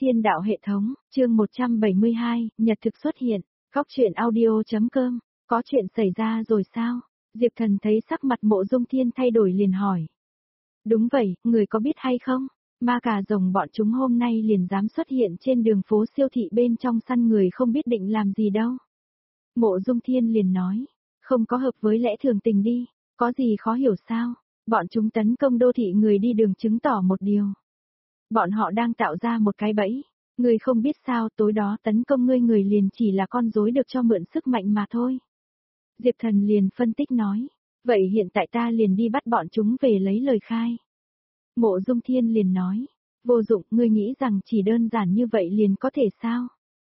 Thiên đạo hệ thống, chương 172, Nhật thực xuất hiện, Góc truyện audio.com, có chuyện xảy ra rồi sao? Diệp Thần thấy sắc mặt Mộ Dung Thiên thay đổi liền hỏi. Đúng vậy, người có biết hay không? Ma cà rồng bọn chúng hôm nay liền dám xuất hiện trên đường phố siêu thị bên trong săn người không biết định làm gì đâu. Mộ Dung Thiên liền nói, không có hợp với lẽ thường tình đi, có gì khó hiểu sao? Bọn chúng tấn công đô thị người đi đường chứng tỏ một điều. Bọn họ đang tạo ra một cái bẫy. Ngươi không biết sao tối đó tấn công ngươi người liền chỉ là con rối được cho mượn sức mạnh mà thôi. Diệp Thần liền phân tích nói. Vậy hiện tại ta liền đi bắt bọn chúng về lấy lời khai. Mộ Dung Thiên liền nói. Vô dụng, ngươi nghĩ rằng chỉ đơn giản như vậy liền có thể sao?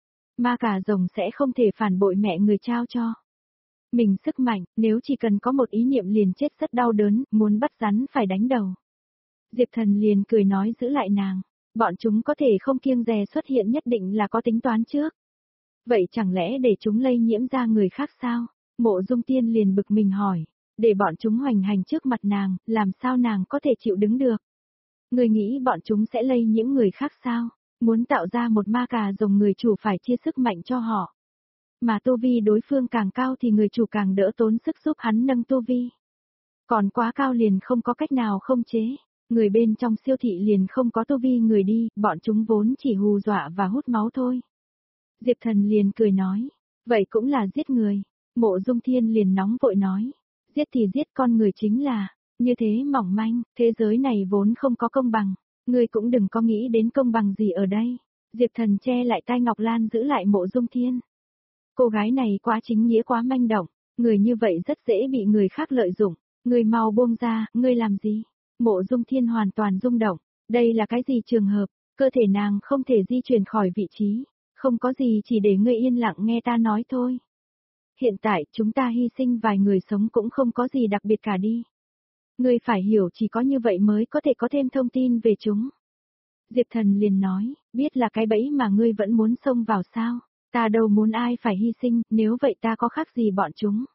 Ma cà rồng sẽ không thể phản bội mẹ người trao cho. Mình sức mạnh, nếu chỉ cần có một ý niệm liền chết rất đau đớn, muốn bắt rắn phải đánh đầu. Diệp Thần liền cười nói giữ lại nàng. Bọn chúng có thể không kiêng dè xuất hiện nhất định là có tính toán trước. Vậy chẳng lẽ để chúng lây nhiễm ra người khác sao? Mộ Dung Tiên liền bực mình hỏi. Để bọn chúng hoành hành trước mặt nàng, làm sao nàng có thể chịu đứng được? Người nghĩ bọn chúng sẽ lây nhiễm người khác sao? Muốn tạo ra một ma cà rồng người chủ phải chia sức mạnh cho họ. Mà tu vi đối phương càng cao thì người chủ càng đỡ tốn sức giúp hắn nâng tu vi. Còn quá cao liền không có cách nào không chế. Người bên trong siêu thị liền không có tu vi người đi, bọn chúng vốn chỉ hù dọa và hút máu thôi. Diệp Thần liền cười nói, vậy cũng là giết người. Mộ Dung Thiên liền nóng vội nói, giết thì giết con người chính là, như thế mỏng manh, thế giới này vốn không có công bằng, ngươi cũng đừng có nghĩ đến công bằng gì ở đây. Diệp Thần che lại tai Ngọc Lan giữ lại Mộ Dung Thiên. Cô gái này quá chính nghĩa quá manh động, người như vậy rất dễ bị người khác lợi dụng, ngươi mau buông ra, ngươi làm gì? Mộ Dung Thiên hoàn toàn rung động, đây là cái gì trường hợp, cơ thể nàng không thể di chuyển khỏi vị trí, không có gì chỉ để ngươi yên lặng nghe ta nói thôi. Hiện tại chúng ta hy sinh vài người sống cũng không có gì đặc biệt cả đi. Ngươi phải hiểu chỉ có như vậy mới có thể có thêm thông tin về chúng. Diệp Thần liền nói, biết là cái bẫy mà ngươi vẫn muốn xông vào sao, ta đâu muốn ai phải hy sinh, nếu vậy ta có khác gì bọn chúng.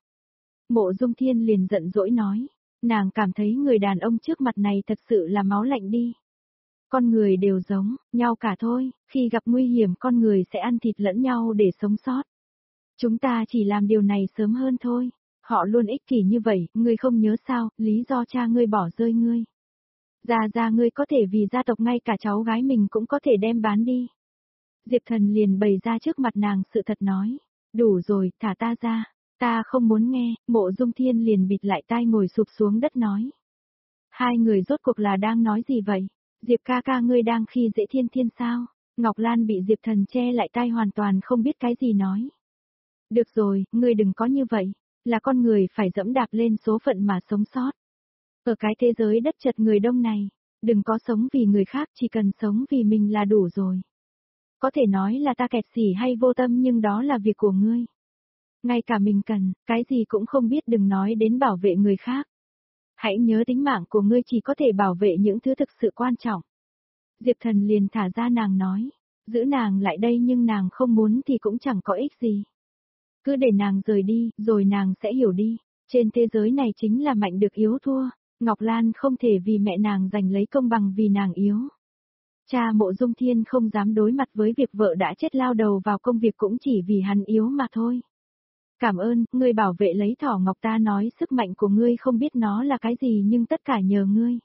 Mộ Dung Thiên liền giận dỗi nói. Nàng cảm thấy người đàn ông trước mặt này thật sự là máu lạnh đi. Con người đều giống nhau cả thôi, khi gặp nguy hiểm con người sẽ ăn thịt lẫn nhau để sống sót. Chúng ta chỉ làm điều này sớm hơn thôi. Họ luôn ích kỷ như vậy, ngươi không nhớ sao, lý do cha ngươi bỏ rơi ngươi. Ra ngươi có thể vì gia tộc ngay cả cháu gái mình cũng có thể đem bán đi. Diệp Thần liền bày ra trước mặt nàng sự thật nói. Đủ rồi, thả ta ra. Ta không muốn nghe, Mộ Dung Thiên liền bịt lại tai ngồi sụp xuống đất nói. Hai người rốt cuộc là đang nói gì vậy? Diệp ca ca ngươi đang khi dễ Thiên Thiên sao? Ngọc Lan bị Diệp Thần che lại tai hoàn toàn không biết cái gì nói. Được rồi, ngươi đừng có như vậy, là con người phải dẫm đạp lên số phận mà sống sót. Ở cái thế giới đất chật người đông này, đừng có sống vì người khác chỉ cần sống vì mình là đủ rồi. Có thể nói là ta kẹt xỉ hay vô tâm nhưng đó là việc của ngươi. Ngay cả mình cần, cái gì cũng không biết đừng nói đến bảo vệ người khác. Hãy nhớ tính mạng của ngươi chỉ có thể bảo vệ những thứ thực sự quan trọng. Diệp Thần liền thả ra nàng nói, giữ nàng lại đây nhưng nàng không muốn thì cũng chẳng có ích gì. Cứ để nàng rời đi, rồi nàng sẽ hiểu đi. Trên thế giới này chính là mạnh được yếu thua. Ngọc Lan không thể vì mẹ nàng giành lấy công bằng vì nàng yếu. Cha Mộ Dung Thiên không dám đối mặt với việc vợ đã chết lao đầu vào công việc cũng chỉ vì hắn yếu mà thôi. Cảm ơn, ngươi bảo vệ lấy thỏ ngọc ta nói sức mạnh của ngươi không biết nó là cái gì nhưng tất cả nhờ ngươi.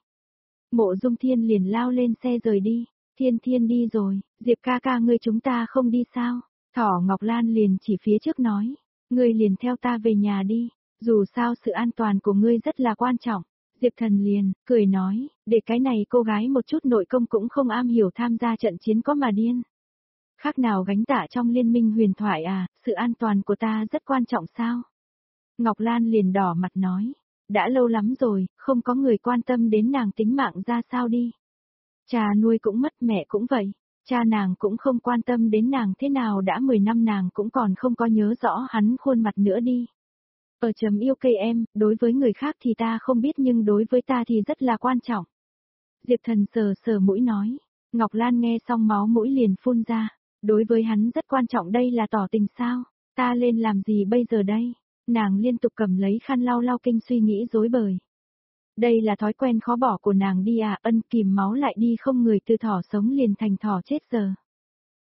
Mộ Dung Thiên liền lao lên xe rời đi, Thiên Thiên đi rồi, Diệp ca ca ngươi chúng ta không đi sao? Thỏ Ngọc Lan liền chỉ phía trước nói, ngươi liền theo ta về nhà đi, dù sao sự an toàn của ngươi rất là quan trọng. Diệp Thần liền, cười nói, để cái này cô gái một chút nội công cũng không am hiểu tham gia trận chiến có mà điên. Khác nào gánh tạ trong liên minh huyền thoại à, sự an toàn của ta rất quan trọng sao? Ngọc Lan liền đỏ mặt nói, đã lâu lắm rồi, không có người quan tâm đến nàng tính mạng ra sao đi. Cha nuôi cũng mất mẹ cũng vậy, cha nàng cũng không quan tâm đến nàng thế nào đã 10 năm nàng cũng còn không có nhớ rõ hắn khuôn mặt nữa đi. Ở chấm yêu cây em, đối với người khác thì ta không biết nhưng đối với ta thì rất là quan trọng. Diệp Thần sờ sờ mũi nói, Ngọc Lan nghe xong máu mũi liền phun ra. Đối với hắn rất quan trọng đây là tỏ tình sao, ta lên làm gì bây giờ đây, nàng liên tục cầm lấy khăn lau lau kinh suy nghĩ rối bời. Đây là thói quen khó bỏ của nàng đi à, ân kìm máu lại đi không người từ thỏ sống liền thành thỏ chết giờ.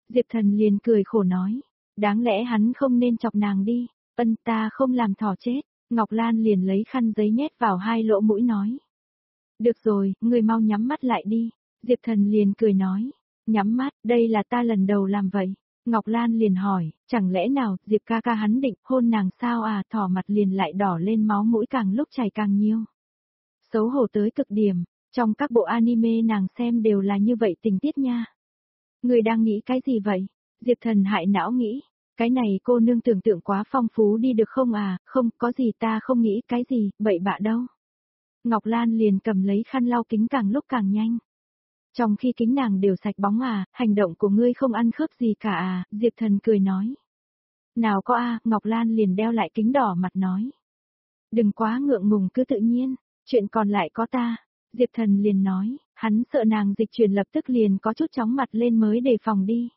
Diệp Thần liền cười khổ nói. Đáng lẽ hắn không nên chọc nàng đi. Ta không làm thỏ chết. Ngọc Lan liền lấy khăn giấy nhét vào hai lỗ mũi nói. Được rồi, ngươi mau nhắm mắt lại đi. Diệp Thần liền cười nói. Nhắm mắt, đây là ta lần đầu làm vậy. Ngọc Lan liền hỏi, chẳng lẽ nào, Diệp ca ca hắn định hôn nàng sao à, thỏ mặt liền lại đỏ lên, máu mũi càng lúc chảy càng nhiều. Xấu hổ tới cực điểm, trong các bộ anime nàng xem đều là như vậy tình tiết nha. Người đang nghĩ cái gì vậy? Diệp Thần hại não nghĩ, cái này cô nương tưởng tượng quá phong phú đi được không à, không có gì, ta không nghĩ cái gì, bậy bạ đâu. Ngọc Lan liền cầm lấy khăn lau kính càng lúc càng nhanh. Trong khi kính nàng đều sạch bóng à, hành động của ngươi không ăn khớp gì cả à, Diệp Thần cười nói. Nào có à, Ngọc Lan liền đeo lại kính đỏ mặt nói. Đừng quá ngượng ngùng, cứ tự nhiên, chuyện còn lại có ta. Diệp Thần liền nói, hắn sợ nàng dịch chuyển lập tức liền có chút chóng mặt lên mới đề phòng đi.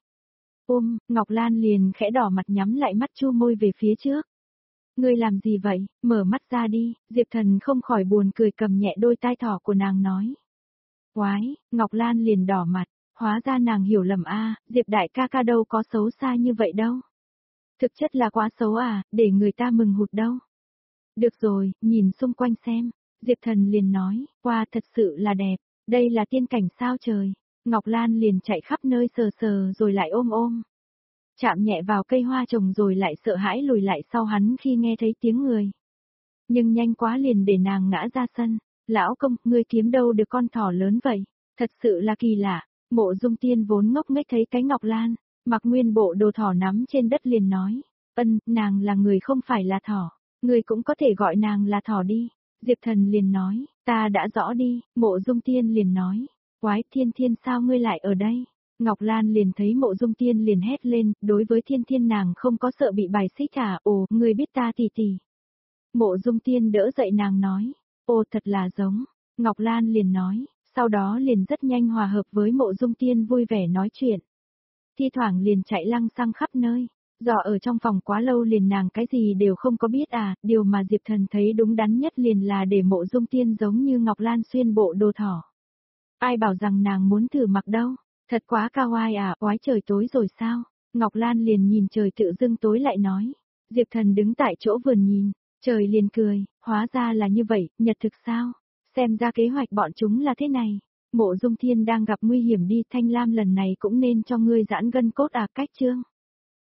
Ngọc Lan liền khẽ đỏ mặt nhắm lại mắt chu môi về phía trước. Ngươi làm gì vậy, mở mắt ra đi, Diệp Thần không khỏi buồn cười cầm nhẹ đôi tai thỏ của nàng nói. Quái, Ngọc Lan liền đỏ mặt, hóa ra nàng hiểu lầm a, Diệp đại ca ca đâu có xấu xa như vậy đâu. Thực chất là quá xấu à, để người ta mừng hụt đâu. Được rồi, nhìn xung quanh xem, Diệp Thần liền nói, wow, thật sự là đẹp, đây là tiên cảnh sao trời. Ngọc Lan liền chạy khắp nơi sờ sờ rồi lại ôm. Chạm nhẹ vào cây hoa trồng rồi lại sợ hãi lùi lại sau hắn khi nghe thấy tiếng người. Nhưng nhanh quá liền để nàng ngã ra sân. Lão công, ngươi kiếm đâu được con thỏ lớn vậy? Thật sự là kỳ lạ. Mộ Dung Tiên vốn ngốc nghếch thấy cái Ngọc Lan, mặc nguyên bộ đồ thỏ nắm trên đất liền nói. Nàng là người không phải là thỏ. Ngươi cũng có thể gọi nàng là thỏ đi. Diệp Thần liền nói, ta đã rõ đi. Mộ Dung Tiên liền nói, quái Thiên Thiên sao ngươi lại ở đây? Ngọc Lan liền thấy Mộ Dung Tiên liền hét lên, đối với Thiên Thiên nàng không có sợ bị bài xích à, ồ, ngươi biết ta tỷ. Mộ Dung Tiên đỡ dậy nàng nói, ồ thật là giống, Ngọc Lan liền nói, sau đó liền rất nhanh hòa hợp với Mộ Dung Tiên vui vẻ nói chuyện. Thi thoảng liền chạy lăng xăng khắp nơi, dò ở trong phòng quá lâu liền nàng cái gì đều không có biết à, điều mà Diệp Thần thấy đúng đắn nhất liền là để Mộ Dung Tiên giống như Ngọc Lan xuyên bộ đồ thỏ. Ai bảo rằng nàng muốn thử mặc đâu, thật quá kawaii à, oái trời tối rồi sao? Ngọc Lan liền nhìn trời tự dưng tối lại nói. Diệp Thần đứng tại chỗ vườn nhìn, trời liền cười, hóa ra là như vậy, nhật thực sao? Xem ra kế hoạch bọn chúng là thế này. Mộ Dung Thiên đang gặp nguy hiểm đi, Thanh Lam lần này cũng nên cho ngươi giãn gân cốt à, cách chương.